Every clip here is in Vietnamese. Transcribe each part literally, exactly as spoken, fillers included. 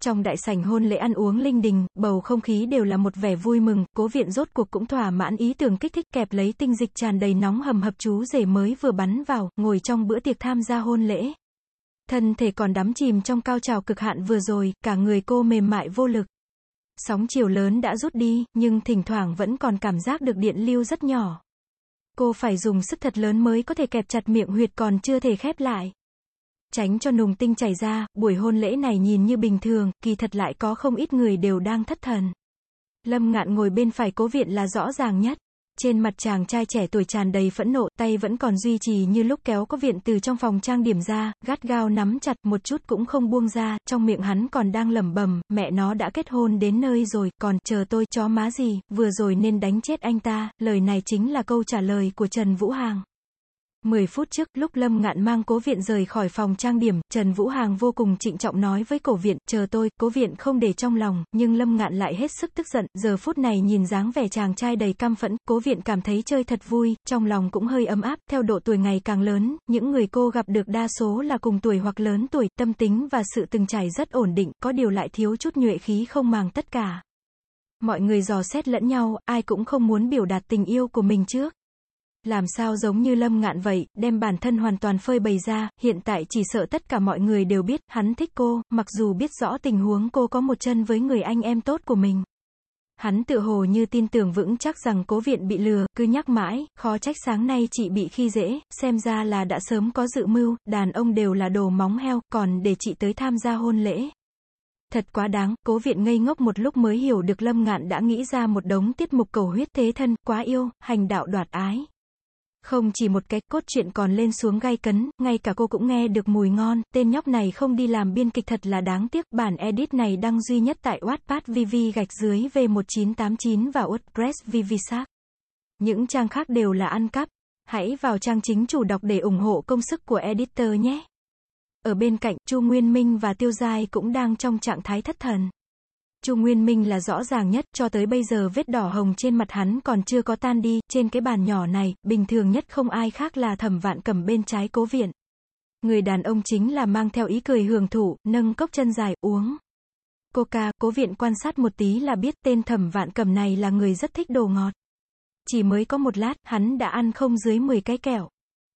Trong đại sảnh hôn lễ ăn uống linh đình, bầu không khí đều là một vẻ vui mừng, Cố Viện rốt cuộc cũng thỏa mãn ý tưởng kích thích, kẹp lấy tinh dịch tràn đầy nóng hầm hập chú rể mới vừa bắn vào, ngồi trong bữa tiệc tham gia hôn lễ. Thân thể còn đắm chìm trong cao trào cực hạn vừa rồi, cả người cô mềm mại vô lực. Sóng chiều lớn đã rút đi, nhưng thỉnh thoảng vẫn còn cảm giác được điện lưu rất nhỏ. Cô phải dùng sức thật lớn mới có thể kẹp chặt miệng huyệt còn chưa thể khép lại. Tránh cho nùng tinh chảy ra, buổi hôn lễ này nhìn như bình thường, kỳ thật lại có không ít người đều đang thất thần. Lâm Ngạn ngồi bên phải Cố Viện là rõ ràng nhất. Trên mặt chàng trai trẻ tuổi tràn đầy phẫn nộ, tay vẫn còn duy trì như lúc kéo Cố Viện từ trong phòng trang điểm ra, gắt gao nắm chặt, một chút cũng không buông ra, trong miệng hắn còn đang lẩm bẩm, mẹ nó đã kết hôn đến nơi rồi, còn chờ tôi, chó má gì, vừa rồi nên đánh chết anh ta, lời này chính là câu trả lời của Trần Vũ Hàng. Mười phút trước, lúc Lâm Ngạn mang Cố Viện rời khỏi phòng trang điểm, Trần Vũ Hàng vô cùng trịnh trọng nói với Cố Viện, chờ tôi, Cố Viện không để trong lòng, nhưng Lâm Ngạn lại hết sức tức giận, giờ phút này nhìn dáng vẻ chàng trai đầy căm phẫn, Cố Viện cảm thấy chơi thật vui, trong lòng cũng hơi ấm áp, theo độ tuổi ngày càng lớn, những người cô gặp được đa số là cùng tuổi hoặc lớn tuổi, tâm tính và sự từng trải rất ổn định, có điều lại thiếu chút nhuệ khí không màng tất cả. Mọi người dò xét lẫn nhau, ai cũng không muốn biểu đạt tình yêu của mình trước. Làm sao giống như Lâm Ngạn vậy, đem bản thân hoàn toàn phơi bày ra, hiện tại chỉ sợ tất cả mọi người đều biết, hắn thích cô, mặc dù biết rõ tình huống cô có một chân với người anh em tốt của mình. Hắn tự hồ như tin tưởng vững chắc rằng Cố Viện bị lừa, cứ nhắc mãi, khó trách sáng nay chị bị khi dễ, xem ra là đã sớm có dự mưu, đàn ông đều là đồ móng heo, còn để chị tới tham gia hôn lễ. Thật quá đáng, Cố Viện ngây ngốc một lúc mới hiểu được Lâm Ngạn đã nghĩ ra một đống tiết mục cầu huyết thế thân, quá yêu, hành đạo đoạt ái. Không chỉ một cái, cốt truyện còn lên xuống gay cấn, ngay cả cô cũng nghe được mùi ngon, tên nhóc này không đi làm biên kịch thật là đáng tiếc, bản edit này đăng duy nhất tại Wattpad vê vê gạch dưới V một chín tám chín và WordPress vê vê Shark. Những trang khác đều là ăn cắp. Hãy vào trang chính chủ đọc để ủng hộ công sức của editor nhé. Ở bên cạnh, Chu Nguyên Minh và Tiêu Giai cũng đang trong trạng thái thất thần. Chu Nguyên Minh là rõ ràng nhất, cho tới bây giờ vết đỏ hồng trên mặt hắn còn chưa có tan đi, trên cái bàn nhỏ này, bình thường nhất không ai khác là Thẩm Vạn Cầm bên trái Cố Viện. Người đàn ông chính là mang theo ý cười hưởng thụ, nâng cốc chân dài, uống Coca, Cố Viện quan sát một tí là biết tên Thẩm Vạn Cầm này là người rất thích đồ ngọt. Chỉ mới có một lát, hắn đã ăn không dưới mười cái kẹo.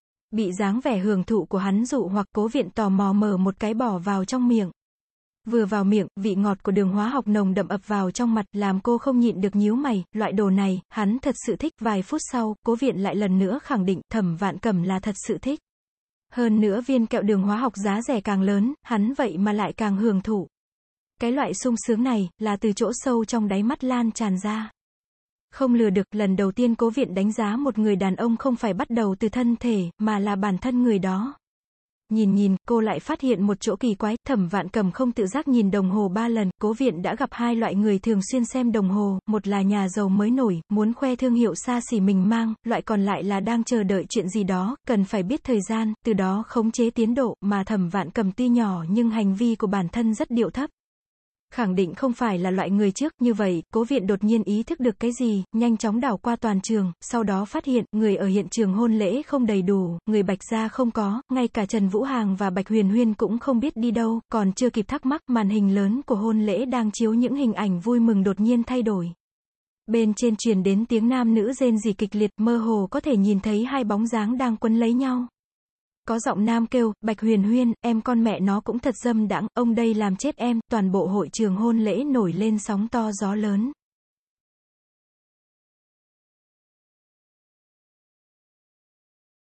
Bị dáng vẻ hưởng thụ của hắn dụ hoặc, Cố Viện tò mò mở một cái bỏ vào trong miệng. Vừa vào miệng, vị ngọt của đường hóa học nồng đậm ập vào trong mặt, làm cô không nhịn được nhíu mày, loại đồ này, hắn thật sự thích. Vài phút sau, Cố Viện lại lần nữa khẳng định, Thẩm Vạn Cầm là thật sự thích. Hơn nữa viên kẹo đường hóa học giá rẻ càng lớn, hắn vậy mà lại càng hưởng thụ. Cái loại sung sướng này, là từ chỗ sâu trong đáy mắt lan tràn ra. Không lừa được, lần đầu tiên Cố Viện đánh giá một người đàn ông không phải bắt đầu từ thân thể, mà là bản thân người đó. Nhìn nhìn, cô lại phát hiện một chỗ kỳ quái, Thẩm Vạn Cầm không tự giác nhìn đồng hồ ba lần, Cố Viện đã gặp hai loại người thường xuyên xem đồng hồ, một là nhà giàu mới nổi, muốn khoe thương hiệu xa xỉ mình mang, loại còn lại là đang chờ đợi chuyện gì đó, cần phải biết thời gian, từ đó khống chế tiến độ, mà Thẩm Vạn Cầm tuy nhỏ nhưng hành vi của bản thân rất điệu thấp. Khẳng định không phải là loại người trước, như vậy, Cố Viện đột nhiên ý thức được cái gì, nhanh chóng đảo qua toàn trường, sau đó phát hiện, người ở hiện trường hôn lễ không đầy đủ, người Bạch gia không có, ngay cả Trần Vũ Hàng và Bạch Huyền Huyên cũng không biết đi đâu, còn chưa kịp thắc mắc, màn hình lớn của hôn lễ đang chiếu những hình ảnh vui mừng đột nhiên thay đổi. Bên trên truyền đến tiếng nam nữ rên rỉ kịch liệt, mơ hồ có thể nhìn thấy hai bóng dáng đang quấn lấy nhau. Có giọng nam kêu, Bạch Huyền Huyên, em con mẹ nó cũng thật dâm đãng, ông đây làm chết em, toàn bộ hội trường hôn lễ nổi lên sóng to gió lớn.